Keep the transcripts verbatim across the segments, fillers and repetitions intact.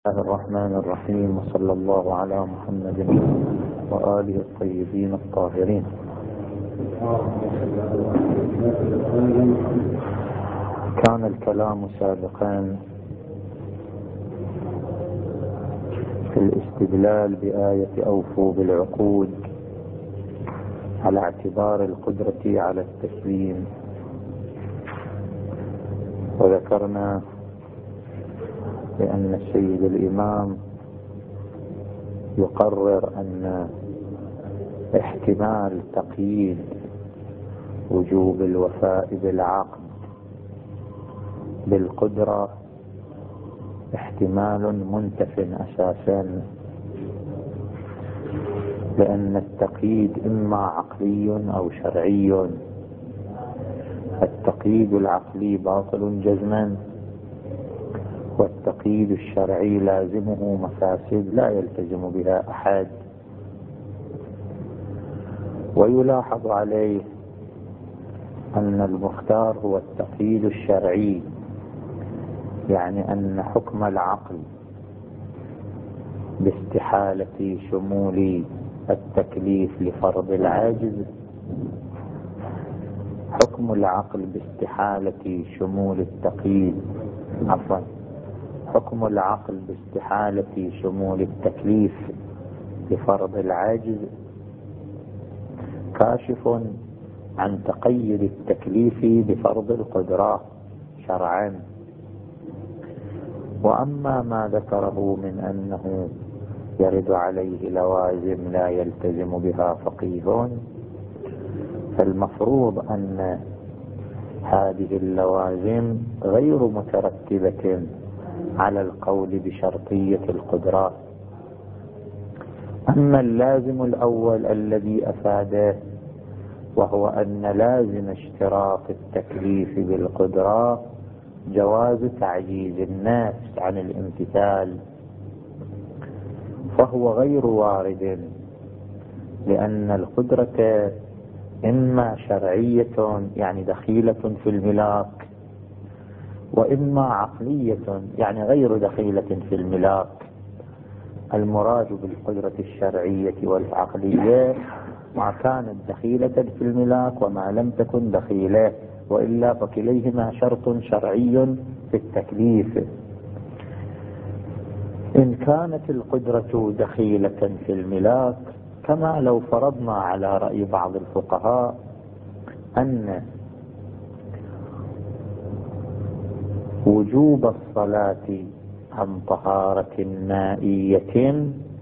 الله الرحمن الرحيم، وصلى الله على محمد وآله الطيبين الطاهرين. كان الكلام سابقا في الاستدلال بآية أوفوا بالعقود على اعتبار القدرة على التسليم، وذكرنا بأن السيد الإمام يقرر أن احتمال تقييد وجوب الوفاء بالعقد بالقدرة احتمال منتف أساسا، لأن التقييد إما عقلي أو شرعي. التقييد العقلي باطل جزما، والتقييد الشرعي لازمه مفاسد لا يلتزم بها أحد. ويلاحظ عليه أن المختار هو التقييد الشرعي، يعني أن حكم العقل باستحالة شمول التكليف لفرض العاجز، حكم العقل باستحالة شمول التقييد عفوا حكم العقل باستحالة شمول التكليف لفرض العاجز كاشف عن تقييد التكليف بفرض القدرة شرعا. وأما ما ذكره من أنه يرد عليه لوازم لا يلتزم بها فقيه، فالمفروض أن هذه اللوازم غير مترتبة على القول بشرطية القدرة. أما اللازم الأول الذي أفاده، وهو أن لازم اشتراط التكليف بالقدرة جواز تعجيز النفس عن الامتثال، فهو غير وارد، لأن القدرة إما شرعية يعني دخيلة في الملاك، وإما عقلية يعني غير دخيلة في الملاك. المراد بالقدرة الشرعية والعقلية ما كانت دخيلة في الملاك وما لم تكن دخيلة، وإلا فكليهما شرط شرعي في التكليف. إن كانت القدرة دخيلة في الملاك، كما لو فرضنا على رأي بعض الفقهاء أن وجوب الصلاة عن طهارة مائية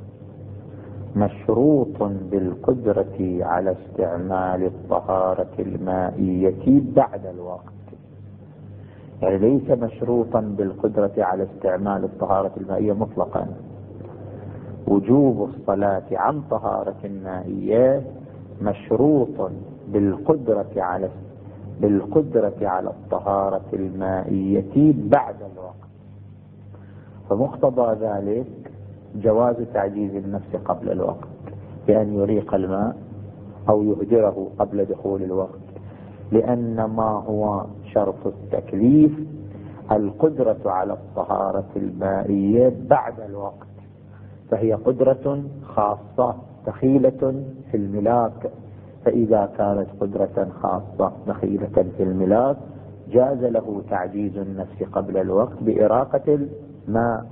مشروط بالقدرة على استعمال الطهارة المائية بعد الوقت، يعني ليس مشروطا بالقدرة على استعمال الطهارة المائية مطلقا. وجوب الصلاة عن طهارة مائية مشروط بالقدرة على بالقدرة على الطهارة المائية بعد الوقت، فمقتضى ذلك جواز تعجيز النفس قبل الوقت بأن يريق الماء أو يهدره قبل دخول الوقت، لأن ما هو شرط التكليف القدرة على الطهارة المائية بعد الوقت، فهي قدرة خاصة دخيلة في الملاك. فإذا كانت قدرة خاصة دخيلة في الملاك جاز له تعجيز النفس قبل الوقت بإراقة الماء.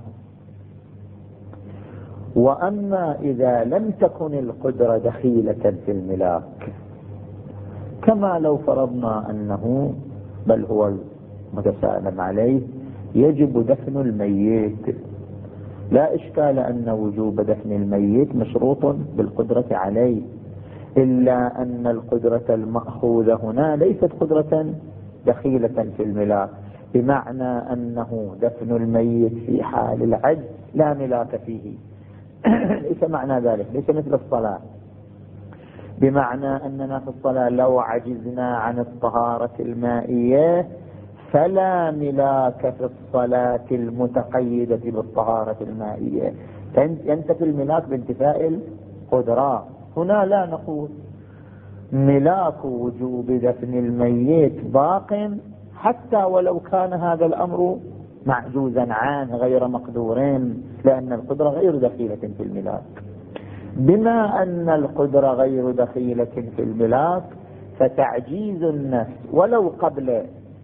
وأما إذا لم تكن القدرة دخيلة في الملاك، كما لو فرضنا أنه بل هو متسالم عليه يجب دفن الميت، لا إشكال أن وجوب دفن الميت مشروط بالقدرة عليه، إلا أن القدرة المأخوذة هنا ليست قدرة دخيلة في الملاك، بمعنى أنه دفن الميت في حال العجز لا ملاك فيه. ليس معنى ذلك، ليس مثل الصلاة، بمعنى أننا في الصلاة لو عجزنا عن الطهارة المائية فلا ملاك في الصلاة المتقيدة بالطهارة المائية، ينتفي الملاك بانتفاء القدرة. هنا لا نقول ملاك وجوب دفن الميت باق حتى ولو كان هذا الأمر معجوزا عنه غير مقدور، لأن القدرة غير دخيلة في الملاك. بما أن القدرة غير دخيلة في الملاك فتعجيز النفس ولو قبل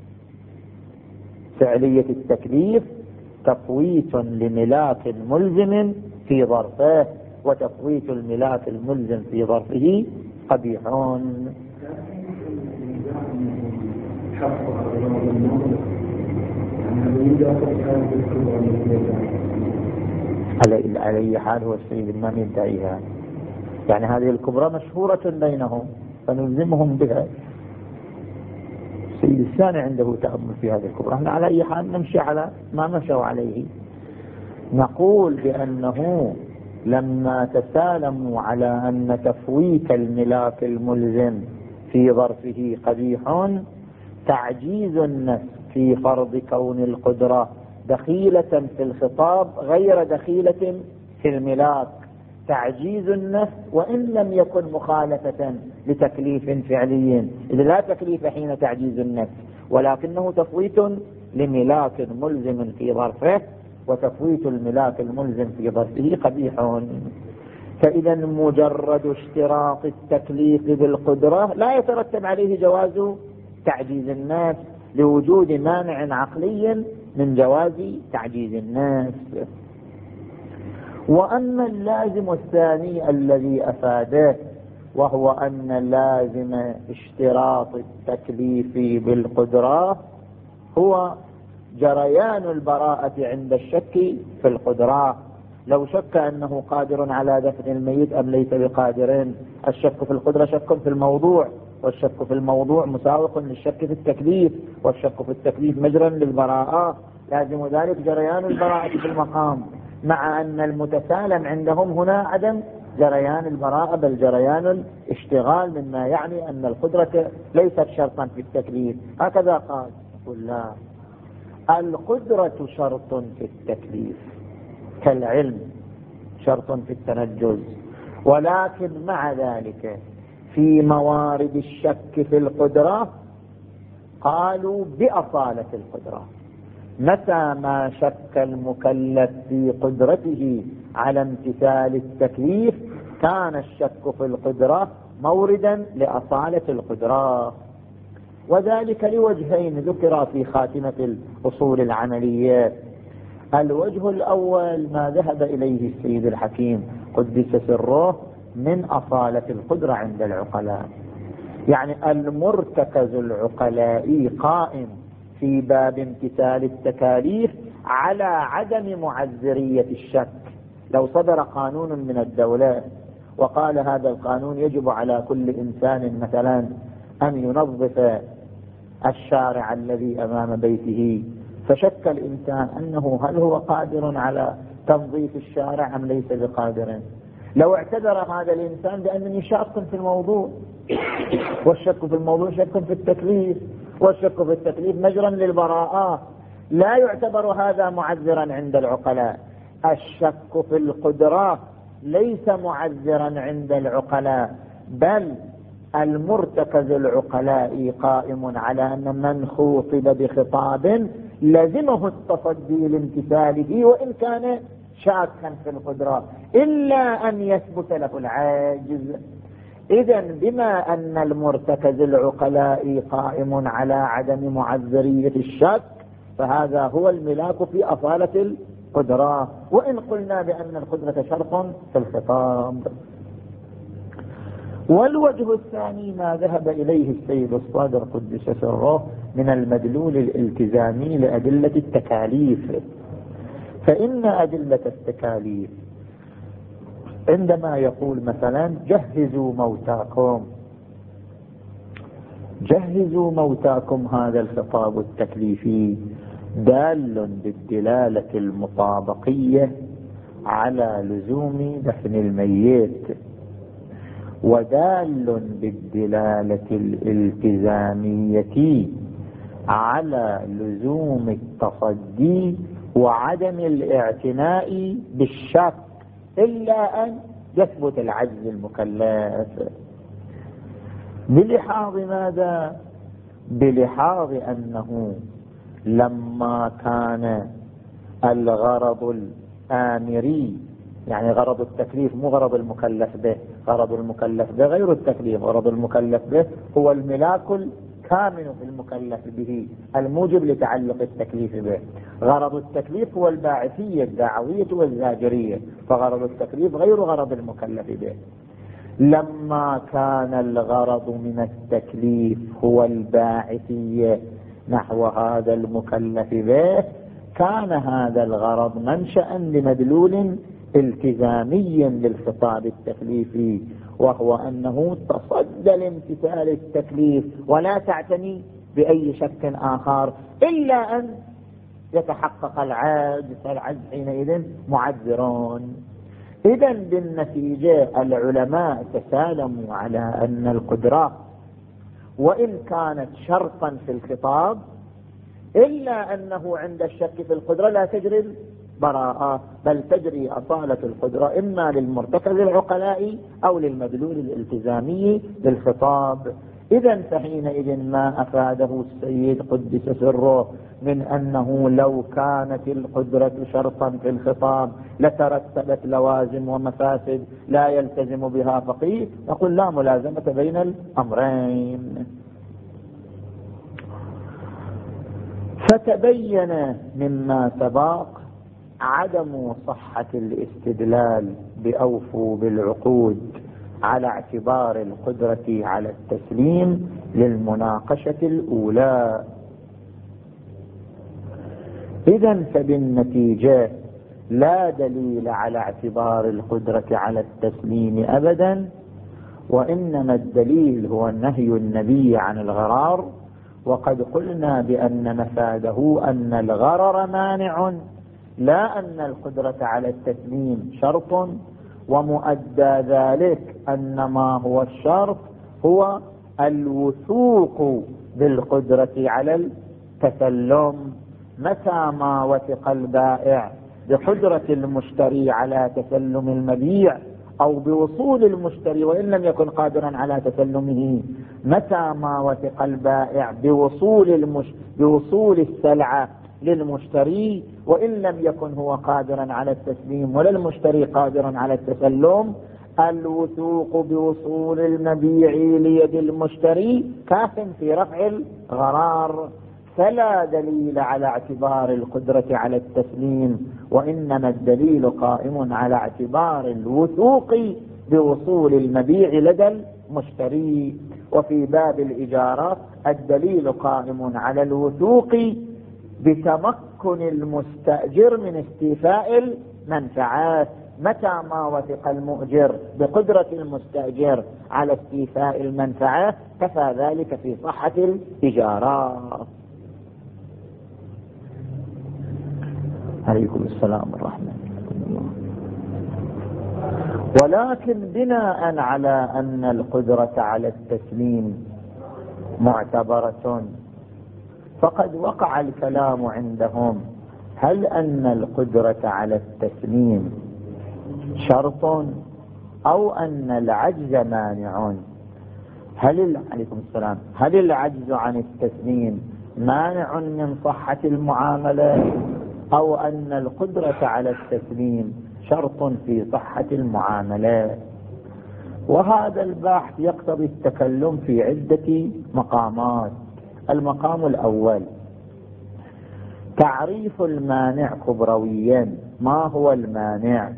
فعلية التكليف تفويت لملاك ملزم في ظرفه، وتفويت الملاك الملزم في ظرفه قبيح. على أي حال هو السيد الإمام يدعيها، يعني هذه الكبرى مشهورة بينهم فنلزمهم بها. السيد الثاني عنده تأمل في هذه الكبرى. احنا على أي حال نمشي على ما مشوا عليه. نقول بأنه لما تسالموا على أن تفويت الملاك الملزم في ظرفه قبيح، تعجيز النفس في فرض كون القدرة دخيلة في الخطاب غير دخيلة في الملاك، تعجيز النفس وإن لم يكن مخالفة لتكليف فعلي، إذا لا تكليف حين تعجيز النفس، ولكنه تفويت لملاك ملزم في ظرفه، وتفويت الملاك الملزم في ظرفه قبيح. فإذا مجرد اشتراط التكليف بالقدرة لا يترتب عليه جواز تعجيز النفس لوجود مانع عقلي من جواز تعجيز النفس. وأما اللازم الثاني الذي أفاده، وهو أن لازم اشتراط التكليف بالقدرة هو جريان البراءة عند الشك في القدرة. لو شك أنه قادر على دفن الميت أم ليس بقادر، الشك في القدرة شك في الموضوع، والشك في الموضوع مساوق للشك في التكليف، والشك في التكليف مجرى للبراءة، لازم ذلك جريان البراءة في المقام، مع أن المتسالم عندهم هنا عدم جريان البراءة بل جريان الاشتغال، مما يعني أن القدرة ليست شرطا في التكليف. هكذا قال. يقول لا، القدرة شرط في التكليف كالعلم شرط في التنجز، ولكن مع ذلك في موارد الشك في القدرة قالوا بأصالة القدرة. متى ما شك المكلف في قدرته على امتثال التكليف كان الشك في القدرة موردا لأصالة القدرة، وذلك لوجهين ذكر في خاتمة الأصول العملية. الوجه الأول ما ذهب إليه السيد الحكيم قدس سره من أصالة القدرة عند العقلاء، يعني المرتكز العقلائي قائم في باب امتثال التكاليف على عدم معذرية الشك. لو صدر قانون من الدولة وقال هذا القانون يجب على كل إنسان مثلا أن ينظف الشارع الذي أمام بيته، فشك الإنسان أنه هل هو قادر على تنظيف الشارع أم ليس بقادر، لو اعتذر هذا الإنسان بأنني شاك في الموضوع، والشك في الموضوع شك في التكليف، والشك في التكليف مجرى للبراءة، لا يعتبر هذا معذرا عند العقلاء. الشك في القدرة ليس معذرا عند العقلاء، بل المرتكز العقلائي قائم على أن من خوطب بخطاب لزمه التصدي لامتثاله وإن كان شاكا في القدرة إلا أن يثبت له العاجز. إذن بما أن المرتكز العقلائي قائم على عدم معذرية الشك فهذا هو الملاك في أصالة القدرة، وإن قلنا بأن القدرة شرط في الخطاب. والوجه الثاني ما ذهب إليه السيد الصادر قدس سره من المدلول الالتزامي لأدلة التكاليف. فإن أدلة التكاليف عندما يقول مثلا جهزوا موتاكم، جهزوا موتاكم، هذا الخطاب التكليفي دال بالدلالة المطابقية على لزوم دفن الميت، ودال بالدلالة الالتزامية على لزوم التصدي وعدم الاعتناء بالشك إلا أن يثبت العجز المكلف. بلحاظ ماذا؟ بلحاظ أنه لما كان الغرض الآمري، يعني غرض التكليف مو غرض المكلف به، غرض المكلف به غير التكليف، غرض المكلف به هو الملاك الكامن في المكلف به الموجب لتعلق التكليف به. غرض التكليف هو الباعثية الدعوية والزاجرية، فغرض التكليف غير غرض المكلف به. لما كان الغرض من التكليف هو الباعثية نحو هذا المكلف به، كان هذا الغرض منشأ لمدلول التزامي للخطاب التكليفي، وهو أنه تصدى لامتثال التكليف ولا تعتني بأي شك آخر إلا أن يتحقق العجز، فالعجز حينئذ معذرون. إذا بالنتيجة العلماء تسالموا على أن القدرة وإن كانت شرطا في الخطاب إلا أنه عند الشك في القدرة لا تجري البراءة، بل تجري أصالة القدرة إما للمرتكز العقلاء أو للمدلول الالتزامي للخطاب. إذا فحينئذ ما أفاده السيد قدس سره من أنه لو كانت القدرة شرطا في الخطاب لترتبت لوازم ومفاسد لا يلتزم بها فقيه، نقول لا ملازمة بين الأمرين. فتبين مما سبق عدم صحة الاستدلال بأوفوا بالعقود على اعتبار القدرة على التسليم للمناقشة الأولى. إذن فبالنتيجة لا دليل على اعتبار القدرة على التسليم أبدا، وإنما الدليل هو نهي النبي عن الغرار، وقد قلنا بأن مفاده أن الغرر مانع لا أن القدرة على التسليم شرط، ومؤدى ذلك أن ما هو الشرط هو الوثوق بالقدرة على التسلم. متى ما وثق البائع بقدرة المشتري على تسلم المبيع أو بوصول المشتري وإن لم يكن قادرا على تسلمه، متى ما وثق البائع بوصول, المش... بوصول السلعة للمشتري وإن لم يكن هو قادرا على التسليم ولا المشتري قادرا على التسلم، الوثوق بوصول المبيع ليد المشتري كاف في رفع الغرار. فلا دليل على اعتبار القدرة على التسليم، وإنما الدليل قائم على اعتبار الوثوق بوصول المبيع لدى المشتري. وفي باب الإجارة الدليل قائم على الوثوق بتمكن المستأجر من استيفاء المنفعات. متى ما وثق المؤجر بقدرة المستأجر على استيفاء المنفعات كفى ذلك في صحة الإجارات. عليكم السلام ورحمة الله. ولكن بناء على أن القدرة على التسليم معتبرة، فقد وقع الكلام عندهم هل أن القدرة على التسليم شرط أو أن العجز مانع؟ هل عليكم السلام هل العجز عن التسليم مانع من صحة المعاملة أو أن القدرة على التسليم شرط في صحة المعاملة؟ وهذا البحث يقتضي التكلم في عدة مقامات. المقام الأول تعريف المانع كبرويا. ما هو المانع؟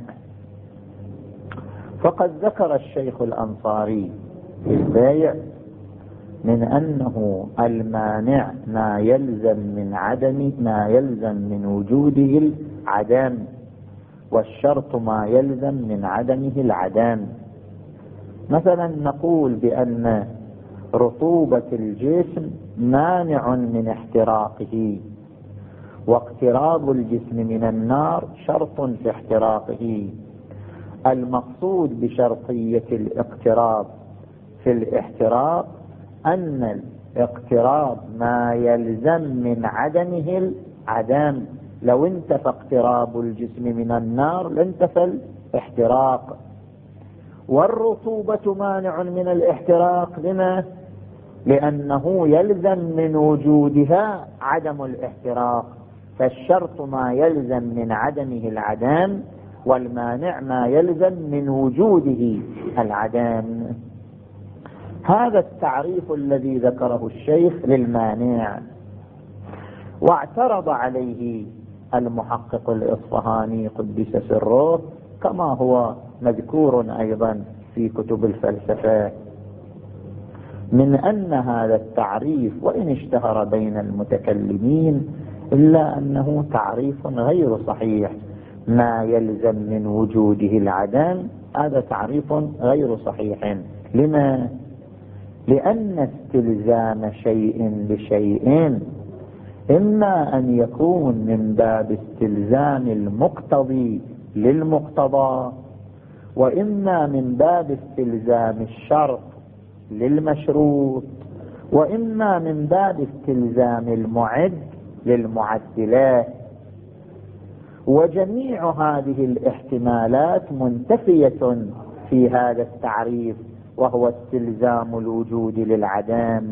فقد ذكر الشيخ الأنصاري في البيع من أنه المانع ما يلزم من عدم ما يلزم من وجوده العدم، والشرط ما يلزم من عدمه العدم. مثلا نقول بأن رطوبة الجسم مانع من احتراقه، واقتراب الجسم من النار شرط في احتراقه. المقصود بشرطية الاقتراب في الاحتراق أن الاقتراب ما يلزم من عدمه العدم. لو انتفى اقتراب الجسم من النار لانتفى الاحتراق. والرطوبة مانع من الاحتراق لما؟ لأنه يلزم من وجودها عدم الاحتراق، فالشرط ما يلزم من عدمه العدم، والمانع ما يلزم من وجوده العدم. هذا التعريف الذي ذكره الشيخ للمانع. واعترض عليه المحقق الإصفهاني قدس سره، كما هو مذكور أيضا في كتب الفلسفة، من أن هذا التعريف وإن اشتهر بين المتكلمين إلا أنه تعريف غير صحيح. ما يلزم من وجوده العدم هذا تعريف غير صحيح. لما؟ لأن استلزام شيء بشيء إما أن يكون من باب استلزام المقتضي للمقتضى، وإما من باب استلزام الشرط للمشروط، وإما من باب استلزام المعد للمعدلات. وجميع هذه الاحتمالات منتفية في هذا التعريف، وهو استلزام الوجود للعدم.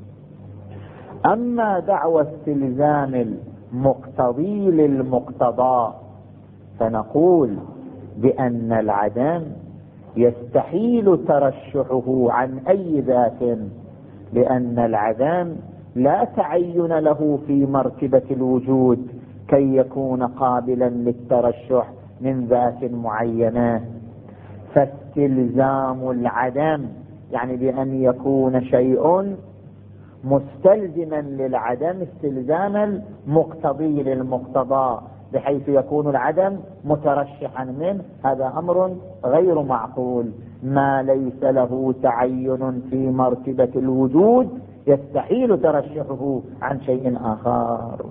أما دعوى استلزام المقتضي للمقتضى فنقول بأن العدم يستحيل ترشحه عن أي ذات، لأن العدم لا تعين له في مرتبة الوجود كي يكون قابلا للترشح من ذات معينة. فاستلزام العدم يعني بأن يكون شيء مستلزما للعدم استلزاما مقتضي للمقتضى، بحيث يكون العدم مترشحا منه، هذا أمر غير معقول. ما ليس له تعين في مرتبة الوجود يستحيل ترشحه عن شيء آخر.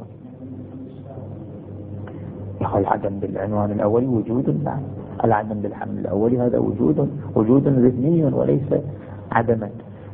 يقول العدم بالعنوان الأول وجود، نعم، العدم بالحمل الأول هذا وجود وجود ذهني وليس عدما.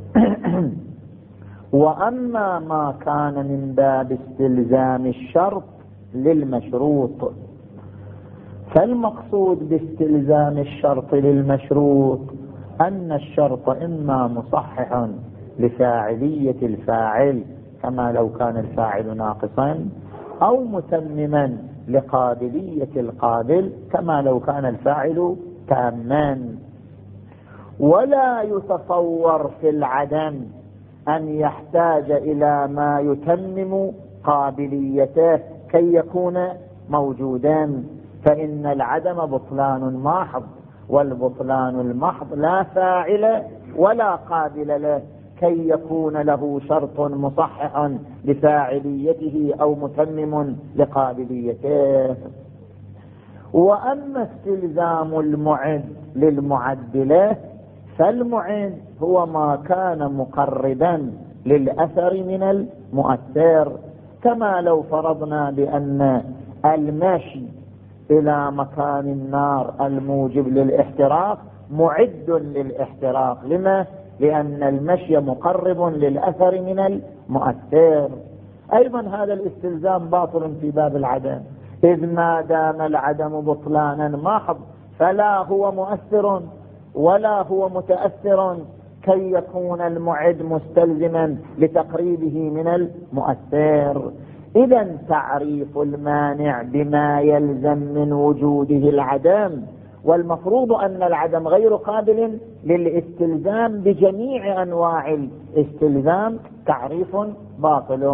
وأما ما كان من باب استلزام الشرط للمشروط فالمقصود باستلزام الشرط للمشروط أن الشرط إما مصحح لفاعلية الفاعل كما لو كان الفاعل ناقصا، أو متمما لقابلية القابل كما لو كان الفاعل تاما. ولا يتصور في العدم أن يحتاج إلى ما يتمم قابليته كي يكون موجودا، فإن العدم بطلان محض، والبطلان المحض لا فاعل ولا قابل له كي يكون له شرط مصحح لفاعليته أو متمم لقابليته. وأما استلزام المعد للمعدلة فالمعد هو ما كان مقربا للأثر من المؤثر، كما لو فرضنا بأن المشي إلى مكان النار الموجب للاحتراق معد للاحتراق. لما؟ لأن المشي مقرب للأثر من المؤثر. أيضا هذا الاستلزام باطل في باب العدم، إذ ما دام العدم بطلانا محض فلا هو مؤثر ولا هو متأثر كي يكون المعد مستلزما لتقريبه من المؤثر. إذا تعريف المانع بما يلزم من وجوده العدم، والمفروض أن العدم غير قابل للاستلزام بجميع أنواع الاستلزام، تعريف باطل.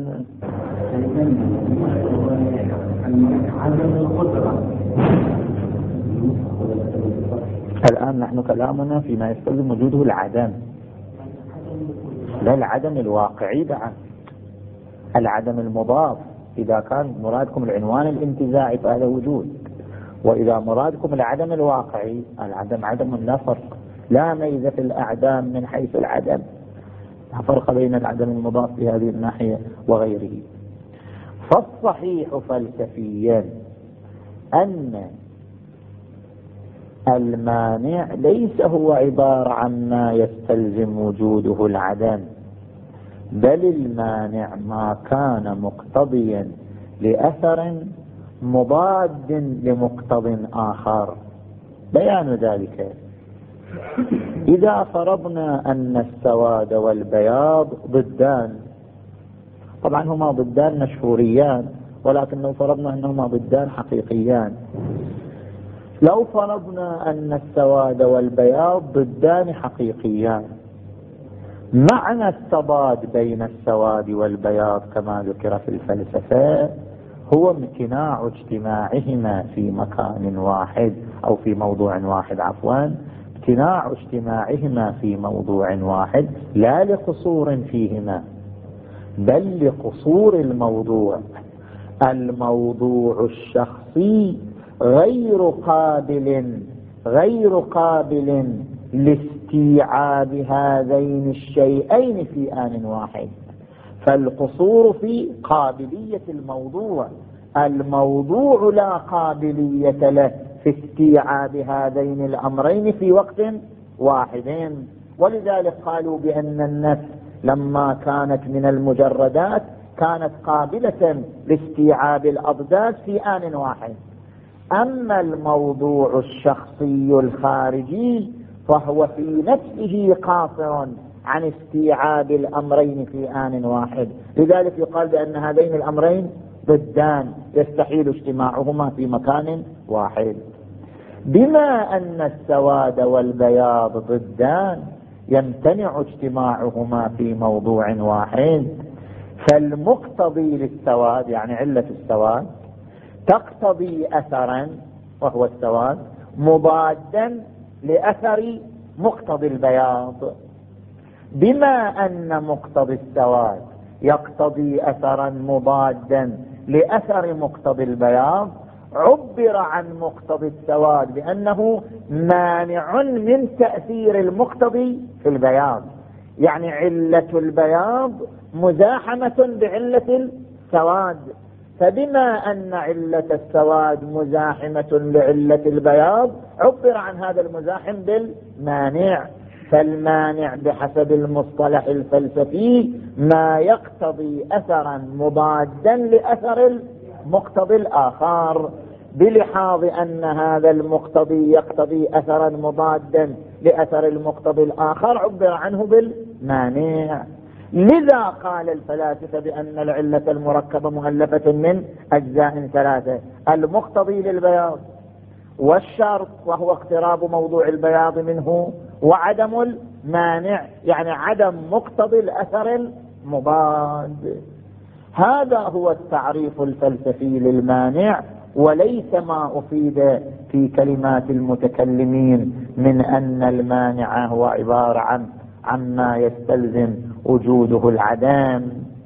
الآن نحن كلامنا فيما يستلزم وجوده العدم، لا العدم الواقعي دعا، العدم المضاف. إذا كان مرادكم العنوان الانتزاعي فهذا وجود، وإذا مرادكم العدم الواقعي العدم عدم لا فرق، لا ميزة في الأعدام من حيث العدم، لا فرق بين العدم المضاف في هذه الناحية وغيره. فالصحيح فلسفيا أن المانع ليس هو عبارة عن ما يستلزم وجوده العدم، بل المانع ما كان مقتضيا لأثر مضاد لمقتض آخر. بيان ذلك إذا فرضنا أن السواد والبياض ضدان، طبعا هما ضدان مشهوريان، ولكن لو فرضنا أنهما ضدان حقيقيان، لو فرضنا أن السواد والبياض ضدان حقيقيان، معنى التضاد بين السواد والبياض كما ذكر في الفلسفة هو امتناع اجتماعهما في مكان واحد أو في موضوع واحد، عفوا امتناع اجتماعهما في موضوع واحد، لا لقصور فيهما بل لقصور الموضوع. الموضوع الشخصي غير قابل غير قابل لاستيعاب هذين الشيئين في آن واحد، فالقصور في قابلية الموضوع، الموضوع لا قابلية له في استيعاب هذين الأمرين في وقت واحد. ولذلك قالوا بأن النفس لما كانت من المجردات كانت قابلة لاستيعاب الأضداد في آن واحد. أما الموضوع الشخصي الخارجي فهو في نفسه قاصر عن استيعاب الأمرين في آن واحد، لذلك يقال بأن هذين الأمرين ضدان يستحيل اجتماعهما في مكان واحد. بما أن السواد والبياض ضدان يمتنع اجتماعهما في موضوع واحد، فالمقتضي للسواد يعني علة السواد تقتضي أثرا وهو السواد مضادا لأثر مقتضي البياض. بما أن مقتضي السواد يقتضي أثرا مضادا لأثر مقتضي البياض، عبر عن مقتضي السواد بأنه مانع من تأثير المقتضي في البياض، يعني علة البياض مزاحمة بعلة السواد. فبما أن علة السواد مزاحمة لعلة البياض عبر عن هذا المزاحم بالمانع. فالمانع بحسب المصطلح الفلسفي ما يقتضي أثرا مضادا لأثر المقتضي الآخر، بلحاظ أن هذا المقتضي يقتضي أثرا مضادا لأثر المقتضي الآخر عبر عنه بالمانع. لذا قال الفلاسفة بأن العلة المركبة مؤلفة من أجزاء ثلاثة: المقتضي للبياض، والشرط وهو اقتراب موضوع البياض منه، وعدم المانع يعني عدم مقتضي الأثر المضاد. هذا هو التعريف الفلسفي للمانع، وليس ما أفيد في كلمات المتكلمين من أن المانع هو عبارة عن عما يستلزم وجوده العدم.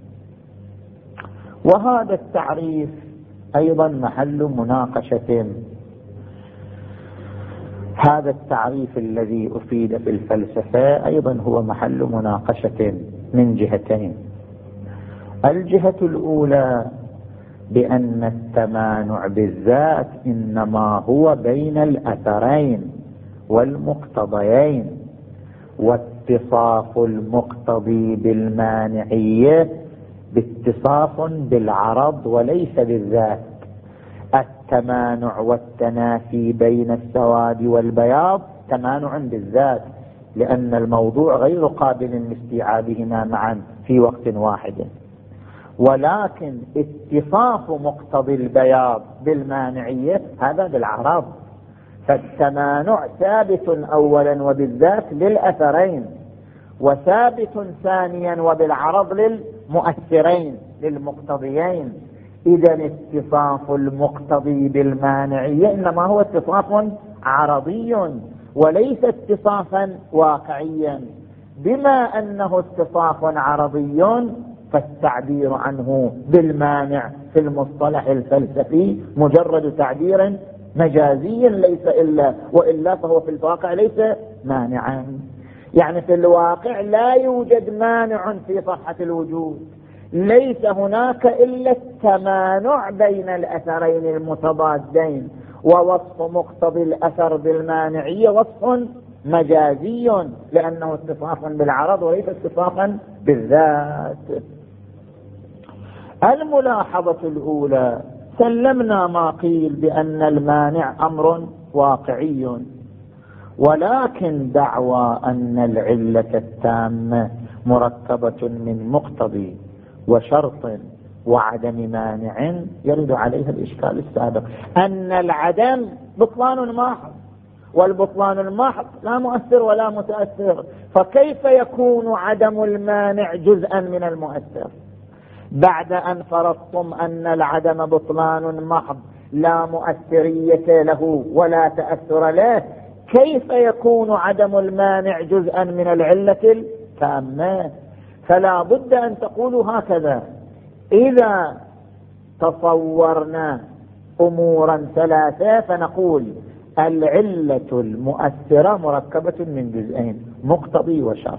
وهذا التعريف أيضا محل مناقشة. هذا التعريف الذي أفيد في الفلسفة أيضا هو محل مناقشة من جهتين. الجهة الأولى بأن التمانع بالذات إنما هو بين الأثرين والمقتضيين، واتصاف المقتضي بالمانعية باتصاف بالعرض وليس بالذات. التمانع والتنافي بين السواد والبياض تمانع بالذات، لأن الموضوع غير قابل لاستيعابهما معا في وقت واحد. ولكن اتصاف مقتضي البياض بالمانعية هذا بالعرض. فالتمانع ثابت أولا وبالذات للأثرين، وثابت ثانيا وبالعرض للمؤثرين للمقتضيين. إذا اتصاف المقتضي بالمانعية إنما هو اتصاف عرضي وليس اتصافا واقعيا. بما أنه اتصاف عرضي فالتعبير عنه بالمانع في المصطلح الفلسفي مجرد تعبير مجازي ليس إلا، وإلا فهو في الواقع ليس مانعا. يعني في الواقع لا يوجد مانع في صحة الوجود، ليس هناك إلا التمانع بين الأثرين المتضادين. ووصف مقتضي الأثر بالمانعية وصف مجازي لأنه اتصاف بالعرض وليس اتصافا بالذات. الملاحظة الأولى: سلمنا ما قيل بأن المانع أمر واقعي، ولكن دعوى أن العلة التامة مركبة من مقتضي وشرط وعدم مانع يرد عليها الإشكال السابق، أن العدم بطلان محض، والبطلان المحض لا مؤثر ولا متأثر، فكيف يكون عدم المانع جزءا من المؤثر؟ بعد أن فرضتم أن العدم بطلان محض لا مؤثرية له ولا تأثر له، كيف يكون عدم المانع جزءا من العلة التامة؟ فلا بد أن تقولوا هكذا: إذا تصورنا أمورا ثلاثة فنقول العلة المؤثرة مركبة من جزئين، مقتضي وشرط،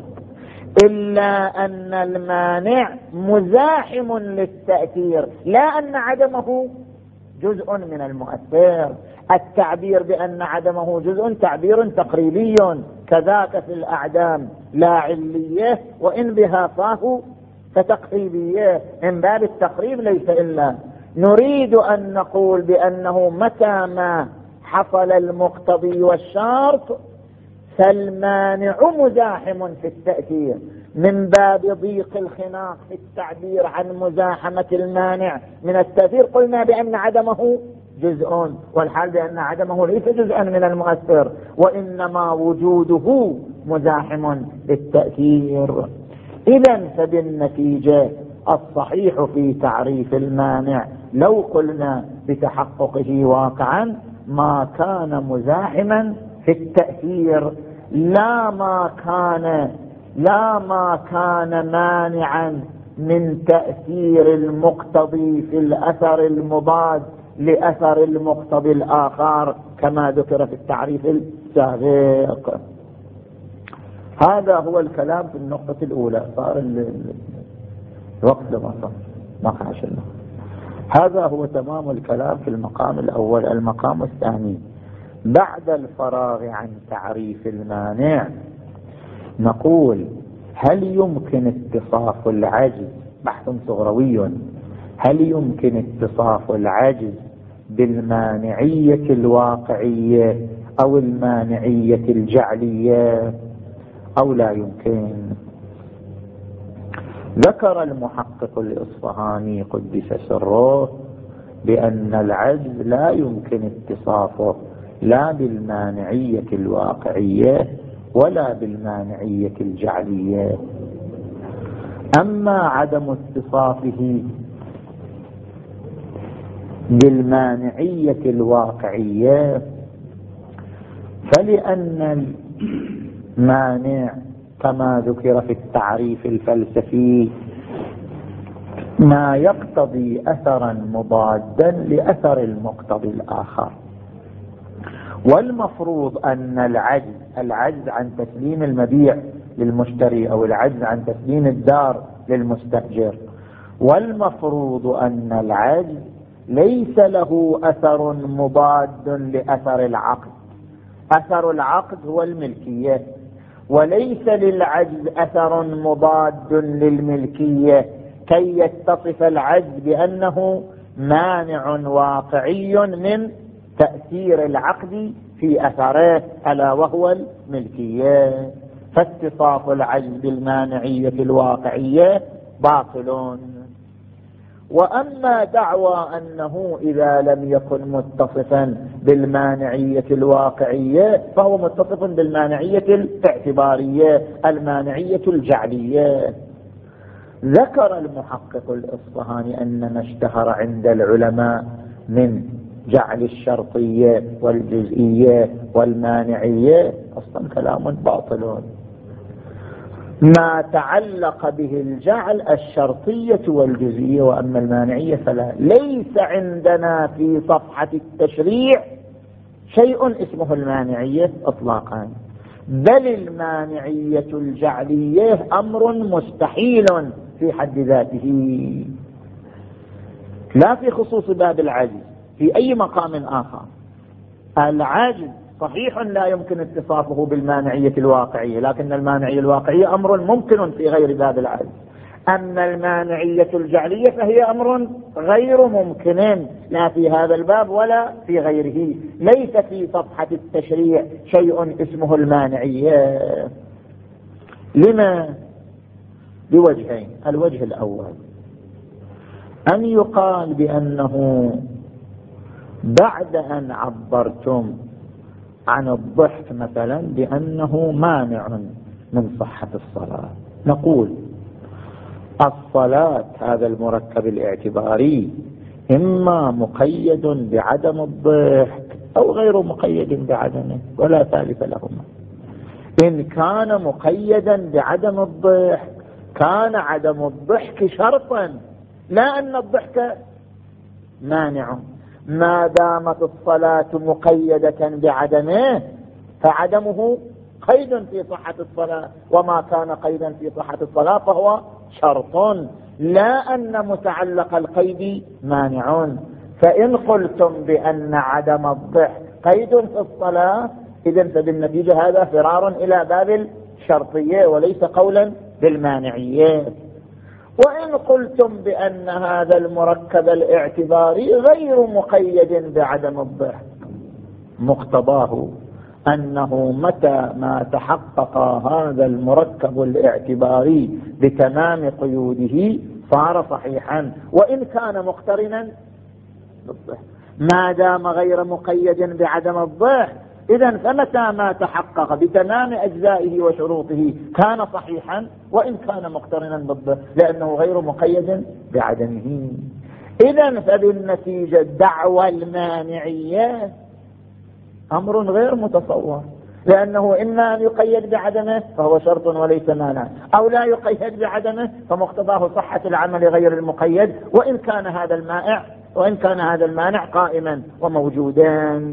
إلا أن المانع مزاحم للتأثير، لا أن عدمه جزء من المؤثر. التعبير بأن عدمه جزء تعبير تقريبي، كذاك في الأعدام لا علية وإن بها فاه فتقريبية، من باب التقريب ليس إلا. نريد أن نقول بأنه متى ما حصل المقتضي والشرط فالمانع مزاحم في التأثير، من باب ضيق الخناق في التعبير عن مزاحمة المانع من التأثير قلنا بأن عدمه جزء، والحال بأن عدمه ليس جزءا من المؤثر، وإنما وجوده مزاحم للتأثير. إذن فبالنتيجة الصحيح في تعريف المانع لو قلنا بتحققه واقعا ما كان مزاحما في التأثير، لا ما كان لا ما كان مانعا من تأثير المقتضي في الأثر المضاد لأثر المقتضي الآخر كما ذكر في التعريف السابق. هذا هو الكلام في النقطة الأولى. صار الوقت لما صار ما خاش الله. هذا هو تمام الكلام في المقام الأول. المقام الثاني بعد الفراغ عن تعريف المانع نقول: هل يمكن اتصاف العجز، بحث صغروي، هل يمكن اتصاف العجز بالمانعية الواقعية أو المانعية الجعلية أو لا يمكن؟ ذكر المحقق الإصفهاني قدس سره بأن العجز لا يمكن اتصافه لا بالمانعية الواقعية ولا بالمانعية الجعلية. أما عدم اتصافه بالمانعية الواقعية فلأن المانع كما ذكر في التعريف الفلسفي ما يقتضي أثرا مضادا لأثر المقتضي الآخر، والمفروض أن العجز العجز عن تسليم المبيع للمشتري أو العجز عن تسليم الدار للمستأجر، والمفروض أن العجز ليس له أثر مضاد لأثر العقد. أثر العقد هو الملكية، وليس للعجز أثر مضاد للملكية كي يتصف العجز بأنه مانع واقعي من تأثير العقد في أثره ألا وهو الملكية. فاتصاف العجز بالمانعية الواقعية باطل. وأما دعوى أنه إذا لم يكن متصفا بالمانعية الواقعية فهو متصف بالمانعية الاعتبارية المانعية الجعلية. ذكر المحقق الإصفهاني أن ما اشتهر عند العلماء من جعل الشرطية والجزئية والمانعية أصلا كلام باطل. ما تعلق به الجعل الشرطية والجزئية، وأما المانعية فلا. ليس عندنا في صفحة التشريع شيء اسمه المانعية اطلاقا، بل المانعية الجعلية أمر مستحيل في حد ذاته، لا في خصوص باب العجز، في أي مقام آخر. العجز صحيح لا يمكن اتصافه بالمانعية الواقعية، لكن المانعية الواقعية أمر ممكن في غير باب العجز. أما المانعية الجعلية فهي أمر غير ممكن لا في هذا الباب ولا في غيره. ليس في صفحة التشريع شيء اسمه المانعية. لما؟ بوجهين. الوجه الأول أن يقال بأنه بعد أن عبرتم عن الضحك مثلا بأنه مانع من صحة الصلاة، نقول الصلاة هذا المركب الاعتباري إما مقيد بعدم الضحك أو غير مقيد بعدمه ولا ثالث لهما. إن كان مقيدا بعدم الضحك كان عدم الضحك شرطا، لا أن الضحك مانع. ما دامت الصلاة مقيدة بعدمه فعدمه قيد في صحة الصلاة، وما كان قيدا في صحة الصلاة فهو شرط، لا أن متعلق القيد مانع. فإن قلتم بأن عدم الضحك قيد في الصلاة إذن فبالنتيجة هذا فرار إلى باب الشرطية وليس قولا بالمانعية. وإن قلتم بأن هذا المركب الاعتباري غير مقيد بعدم الضحك مقتضاه أنه متى ما تحقق هذا المركب الاعتباري بتمام قيوده صار صحيحا وإن كان مقترنا بالضحك. ما دام غير مقيد بعدم الضحك إذن فمتى ما تحقق بتمام أجزائه وشروطه كان صحيحا وإن كان مقترنا بالضحك لأنه غير مقيد بعدمه. إذن فبالنتيجة دعوى المانعية أمر غير متصور، لأنه إما أن يقيد بعدمه فهو شرط وليس مانع، أو لا يقيد بعدمه فمقتضاه صحة العمل غير المقيد وإن كان هذا المائع وإن كان هذا المانع قائما وموجودا.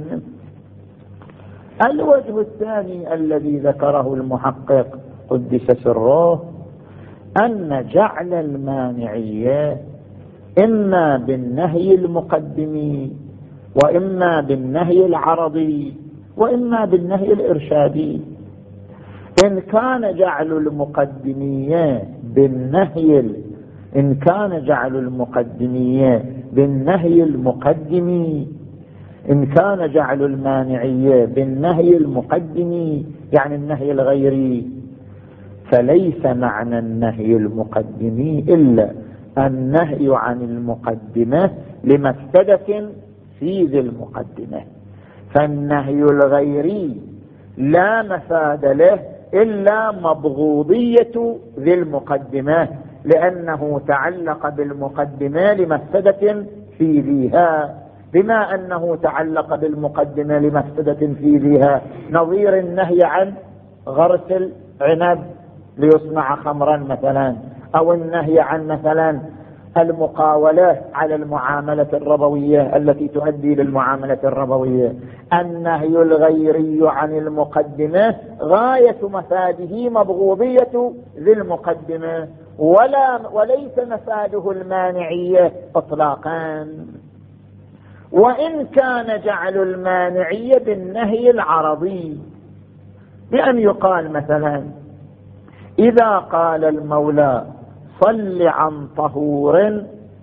الوجه الثاني الذي ذكره المحقق قدس سره أن جعل المانعية إما بالنهي المقدم وإما بالنهي العرضي وإما بالنهي الإرشادي. إن كان جعل المقدمية بالنهي ال... إن كان جعل المقدمية بالنهي المقدم إن كان جعل المانعية بالنهي المقدم يعني النهي الغيري فليس معنى النهي المقدم إلا النهي عن المقدمة لمفسدة في ذي المقدمة. فالنهي الغيري لا مفاد له إلا مبغوضية ذي المقدمة لأنه تعلق بالمقدمة لمفسدة في ذيها. بما أنه تعلق بالمقدمة لمفسدة في ذيها نظير النهي عن غرس العنب ليصنع خمرا مثلا، أو النهي عن مثلا المقاولة على المعاملة الربوية التي تؤدي للمعاملة الربوية. النهي الغيري عن المقدمة غاية مفاده مبغوضية ذي المقدمة ولا وليس مفاده المانعية إطلاقا. وإن كان جعل المانعية بالنهي العرضي بأن يقال مثلا إذا قال المولى صل عن طهور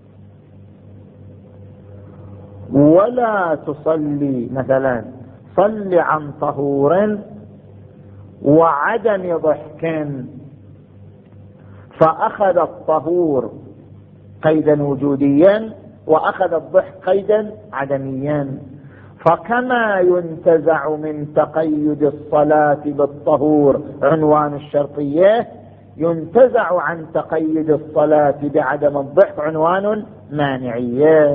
ولا تصلي مثلا صل عن طهور وعدم ضحك فأخذ الطهور قيدا وجوديا وأخذ الضحك قيدا عدميا. فكما ينتزع من تقيد الصلاة بالطهور عنوان الشرطية ينتزع عن تقيد الصلاة بعدم الضحك عنوان مانعية.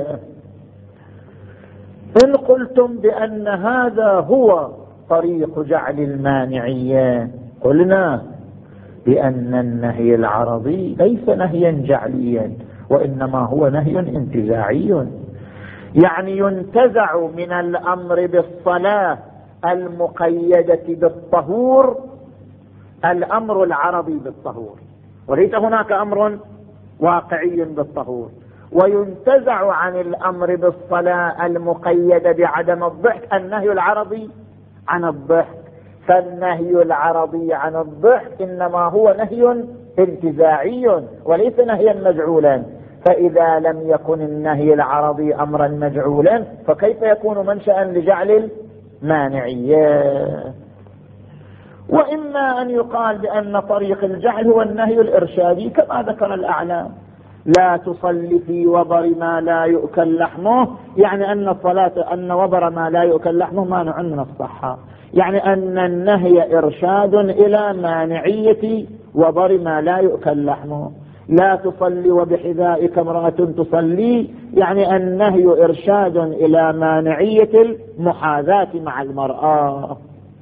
إن قلتم بأن هذا هو طريق جعل المانعية قلنا بأن النهي العرضي ليس نهيا جعليا وإنما هو نهي انتزاعي، يعني ينتزع من الأمر بالصلاة المقيدة بالطهور الأمر العرضي بالطهور وليس هناك أمر واقعي بالطهور، وينتزع عن الأمر بالصلاة المقيدة بعدم الضحك النهي العرضي عن الضحك. فالنهي العرضي عن الضحك إنما هو نهي انتزاعي وليس نهيا مجعولا. فإذا لم يكن النهي العرضي أمرا مجعولا فكيف يكون منشأ لجعل المانعية؟ وإما أن يقال بأن طريق الجعل هو النهي الإرشادي كما ذكر الأعلام: لا تصلي في وبر ما لا يؤكل لحمه، يعني أن الصلاة أن وبر ما لا يؤكل لحمه مانع من الصحة، يعني أن النهي إرشاد إلى مانعية وبر ما لا يؤكل لحمه. لا تصلي وبحذائك امرأة تصلي، يعني النهي إرشاد إلى مانعية المحاذاة مع المرأة.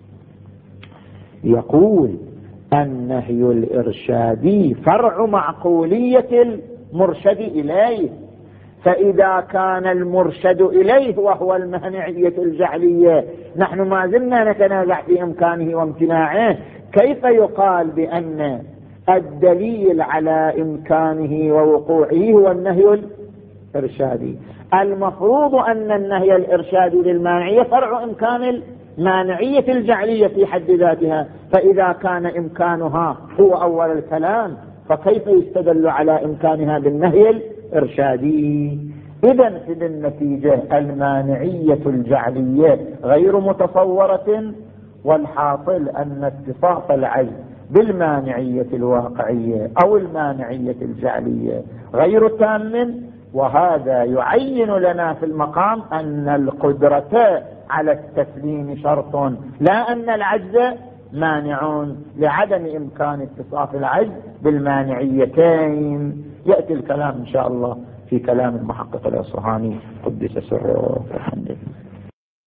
يقول النهي الإرشادي فرع معقولية المرشد إليه، فإذا كان المرشد إليه وهو المانعية الجعلية نحن ما زلنا نتنازع في إمكانه وامتناعه، كيف يقال بأن الدليل على إمكانه ووقوعه هو النهي الإرشادي؟ المفروض أن النهي الإرشادي للمانعية فرع إمكان المانعية الجعلية في حد ذاتها، فإذا كان إمكانها هو أول الكلام فكيف يستدل على إمكانها بالنهي الإرشادي؟ إذن في النتيجة المانعية الجعلية غير متصورة، والحاصل أن اتصاف العجز بالمانعية الواقعية أو المانعية الجعلية غير تام، وهذا يعين لنا في المقام أن القدرة على التسليم شرط لا أن العجز مانع لعدم إمكان اتصاف العجز بالمانعيتين. يأتي الكلام إن شاء الله في كلام المحقق الأصفهاني قدس سره. الحمد لله.